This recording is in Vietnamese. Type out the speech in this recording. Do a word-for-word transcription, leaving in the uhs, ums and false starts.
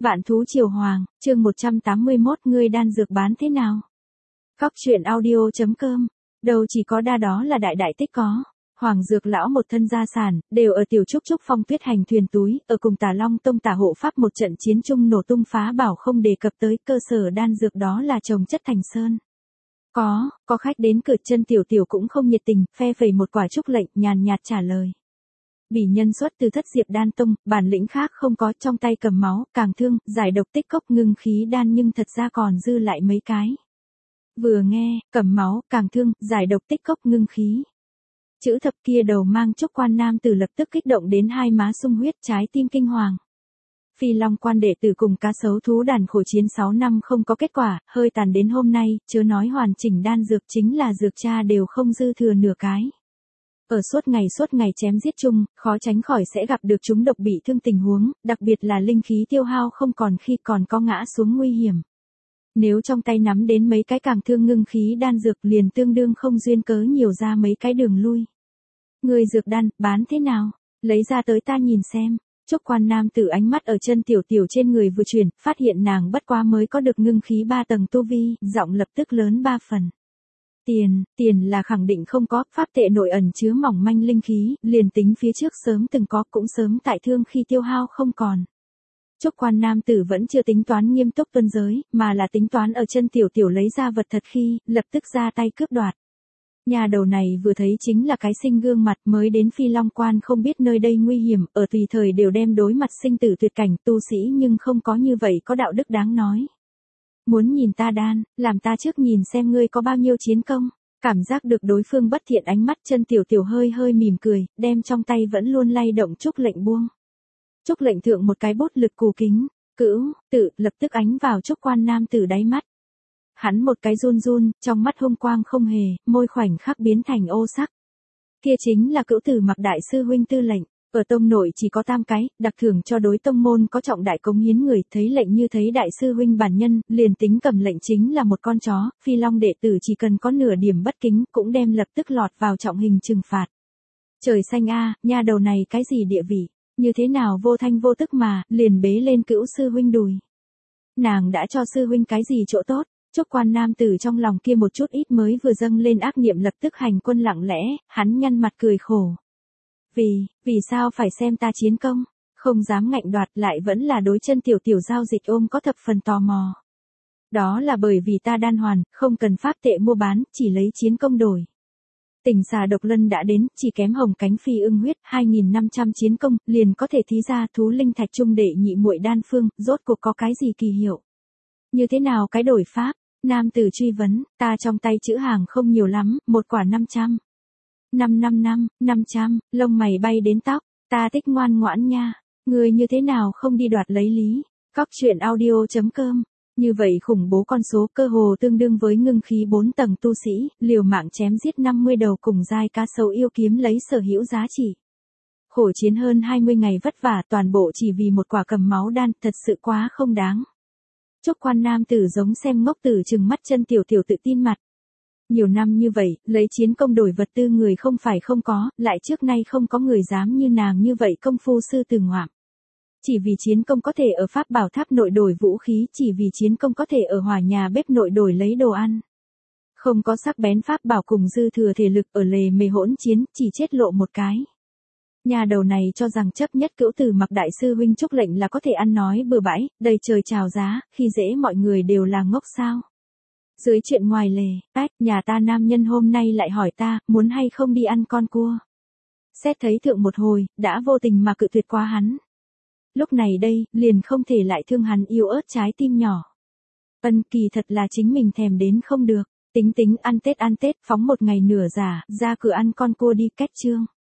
Vạn thú triều hoàng, chương một trăm tám mươi mốt ngươi đan dược bán thế nào? Cóc truyện audio.com, đâu chỉ có đa đó là đại đại tích có. Hoàng dược lão một thân gia sản, đều ở tiểu trúc trúc phong tuyết hành thuyền túi, ở cùng Tà Long Tông Tà hộ pháp một trận chiến chung nổ tung phá bảo không đề cập tới cơ sở đan dược đó là trồng chất thành sơn. Có, có khách đến cửa chân tiểu tiểu cũng không nhiệt tình, phe phẩy một quả trúc lệnh nhàn nhạt trả lời. Bỉ nhân xuất từ thất diệp đan tông, bản lĩnh khác không có, trong tay cầm máu, càng thương, giải độc tích cốc ngưng khí đan nhưng thật ra còn dư lại mấy cái. Vừa nghe, cầm máu, càng thương, giải độc tích cốc ngưng khí. Chữ thập kia đầu mang trúc quan nam tử lập tức kích động đến hai má sung huyết, trái tim kinh hoàng. Phi Long quan đệ tử cùng cá sấu thú đàn khổ chiến sáu năm không có kết quả, hơi tàn đến hôm nay, chớ nói hoàn chỉnh đan dược chính là dược cha đều không dư thừa nửa cái. Ở suốt ngày suốt ngày chém giết chung, khó tránh khỏi sẽ gặp được chúng độc bị thương tình huống, đặc biệt là linh khí tiêu hao không còn khi còn có ngã xuống nguy hiểm. Nếu trong tay nắm đến mấy cái càng thương ngưng khí đan dược liền tương đương không duyên cớ nhiều ra mấy cái đường lui. Người dược đan, bán thế nào? Lấy ra tới ta nhìn xem. Trúc quan nam tử ánh mắt ở chân tiểu tiểu trên người vừa chuyển, phát hiện nàng bất quá mới có được ngưng khí ba tầng tu vi, giọng lập tức lớn ba phần. Tiền, tiền là khẳng định không có, pháp tệ nội ẩn chứa mỏng manh linh khí, liền tính phía trước sớm từng có cũng sớm tại thương khi tiêu hao không còn. Trúc quan nam tử vẫn chưa tính toán nghiêm túc tuân giới, mà là tính toán ở chân tiểu tiểu lấy ra vật thật khi, lập tức ra tay cướp đoạt. Nhà đầu này vừa thấy chính là cái sinh gương mặt mới đến Phi Long quan không biết nơi đây nguy hiểm, ở tùy thời đều đem đối mặt sinh tử tuyệt cảnh tu sĩ nhưng không có như vậy có đạo đức đáng nói. Muốn nhìn ta đan, làm ta trước nhìn xem ngươi có bao nhiêu chiến công, cảm giác được đối phương bất thiện ánh mắt chân tiểu tiểu hơi hơi mỉm cười, đem trong tay vẫn luôn lay động trúc lệnh buông. Trúc lệnh thượng một cái bút lực cù kính, cữu, tự, lập tức ánh vào trúc quan nam tử đáy mắt. Hắn một cái run run, trong mắt hung quang không hề, môi khoảnh khắc biến thành ô sắc. Kia chính là cữu tử mặc đại sư huynh tư lệnh, ở tông nội chỉ có tam cái, đặc thưởng cho đối tông môn có trọng đại cống hiến người, thấy lệnh như thấy đại sư huynh bản nhân, liền tính cầm lệnh chính là một con chó, Phi Long đệ tử chỉ cần có nửa điểm bất kính, cũng đem lập tức lọt vào trọng hình trừng phạt. Trời xanh a, nha đầu này cái gì địa vị, như thế nào vô thanh vô tức mà, liền bế lên cữu sư huynh đùi. Nàng đã cho sư huynh cái gì chỗ tốt? Trúc quan nam tử trong lòng kia một chút ít mới vừa dâng lên ác niệm lập tức hành quân lặng lẽ, hắn nhăn mặt cười khổ. Vì, vì sao phải xem ta chiến công, không dám ngạnh đoạt lại vẫn là đối chân tiểu tiểu giao dịch ôm có thập phần tò mò. Đó là bởi vì ta đan hoàn, không cần pháp tệ mua bán, chỉ lấy chiến công đổi. Tình xà độc lân đã đến, chỉ kém hồng cánh phi ưng huyết, hai nghìn năm trăm chiến công, liền có thể thí ra thú linh thạch trung đệ nhị muội đan phương, rốt cuộc có cái gì kỳ hiệu. Như thế nào cái đổi pháp? Nam tử truy vấn, ta trong tay chữ hàng không nhiều lắm, một quả năm trăm. năm năm năm, năm trăm, lông mày bay đến tóc, ta thích ngoan ngoãn nha, người như thế nào không đi đoạt lấy lý. Cóc truyện audio.com, như vậy khủng bố con số cơ hồ tương đương với ngưng khí bốn tầng tu sĩ, liều mạng chém giết năm mươi đầu cùng giai cá sấu yêu kiếm lấy sở hữu giá trị. Khổ chiến hơn hai mươi ngày vất vả toàn bộ chỉ vì một quả cầm máu đan, thật sự quá không đáng. Trúc quan nam tử giống xem ngốc tử trừng mắt chân tiểu tiểu tự tin mặt. Nhiều năm như vậy, lấy chiến công đổi vật tư người không phải không có, lại trước nay không có người dám như nàng như vậy công phu sư từ ngoạm. Chỉ vì chiến công có thể ở pháp bảo tháp nội đổi vũ khí, chỉ vì chiến công có thể ở hỏa nhà bếp nội đổi lấy đồ ăn. Không có sắc bén pháp bảo cùng dư thừa thể lực ở lề mề hỗn chiến, chỉ chết lộ một cái. Nhà đầu này cho rằng chấp nhất cữu tử mặc đại sư huynh trúc lệnh là có thể ăn nói bừa bãi, đầy trời chào giá, khi dễ mọi người đều là ngốc sao. Dưới chuyện ngoài lề, ách, nhà ta nam nhân hôm nay lại hỏi ta, muốn hay không đi ăn con cua. Xét thấy thượng một hồi, đã vô tình mà cự tuyệt qua hắn. Lúc này đây, liền không thể lại thương hắn yêu ớt trái tim nhỏ. Ân kỳ thật là chính mình thèm đến không được, tính tính ăn Tết ăn Tết phóng một ngày nửa giả, ra cửa ăn con cua đi cách chương.